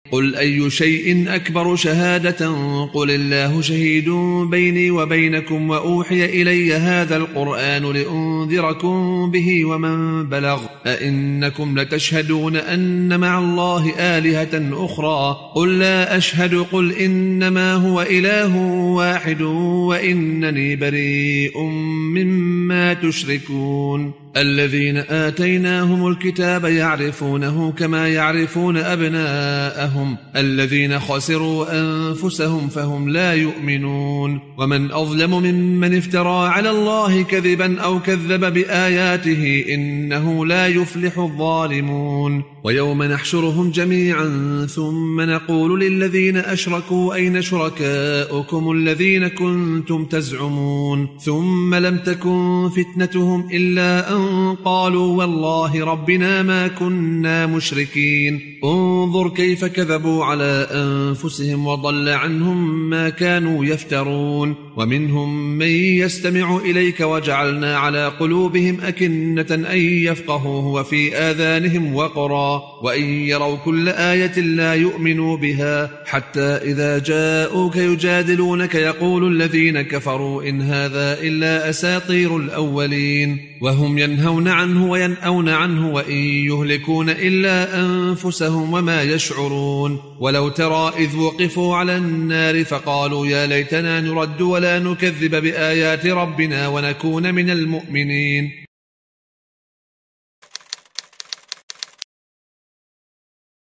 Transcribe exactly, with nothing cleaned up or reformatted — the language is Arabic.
قل أي شيء أكبر شهادة قل الله شهيد بيني وبينكم وأوحي إلي هذا القرآن لأنذركم به ومن بلغ أئنكم لتشهدون أن مع الله آلهة أخرى قل لا أشهد قل إنما هو إله واحد وإنني بريء مما تشركون الذين آتيناهم الكتاب يعرفونه كما يعرفون أبناءهم الذين خسروا أنفسهم فهم لا يؤمنون ومن أظلم ممن افترى على الله كذبا أو كذب بآياته إنه لا يفلح الظالمون ويوم نحشرهم جميعا ثم نقول للذين أشركوا أين شركاؤكم الذين كنتم تزعمون ثم لم تكن فتنتهم إلا أن قالوا والله ربنا ما كنا مشركين انظر كيف كذبوا على أنفسهم وضل عنهم ما كانوا يفترون ومنهم من يستمع إليك وجعلنا على قلوبهم أكنة أن يفقهوه وفي آذانهم وقرا وإن يروا كل آية لا يؤمنوا بها حتى إذا جاءوك يجادلونك يقول الذين كفروا إن هذا إلا أساطير الأولين وهم ينهون عنه وينأون عنه وإن يهلكون إلا أنفسهم وما يشعرون ولو ترى إذ وقفوا على النار فقالوا يا ليتنا نرد ولا نكذب بآيات ربنا ونكون من المؤمنين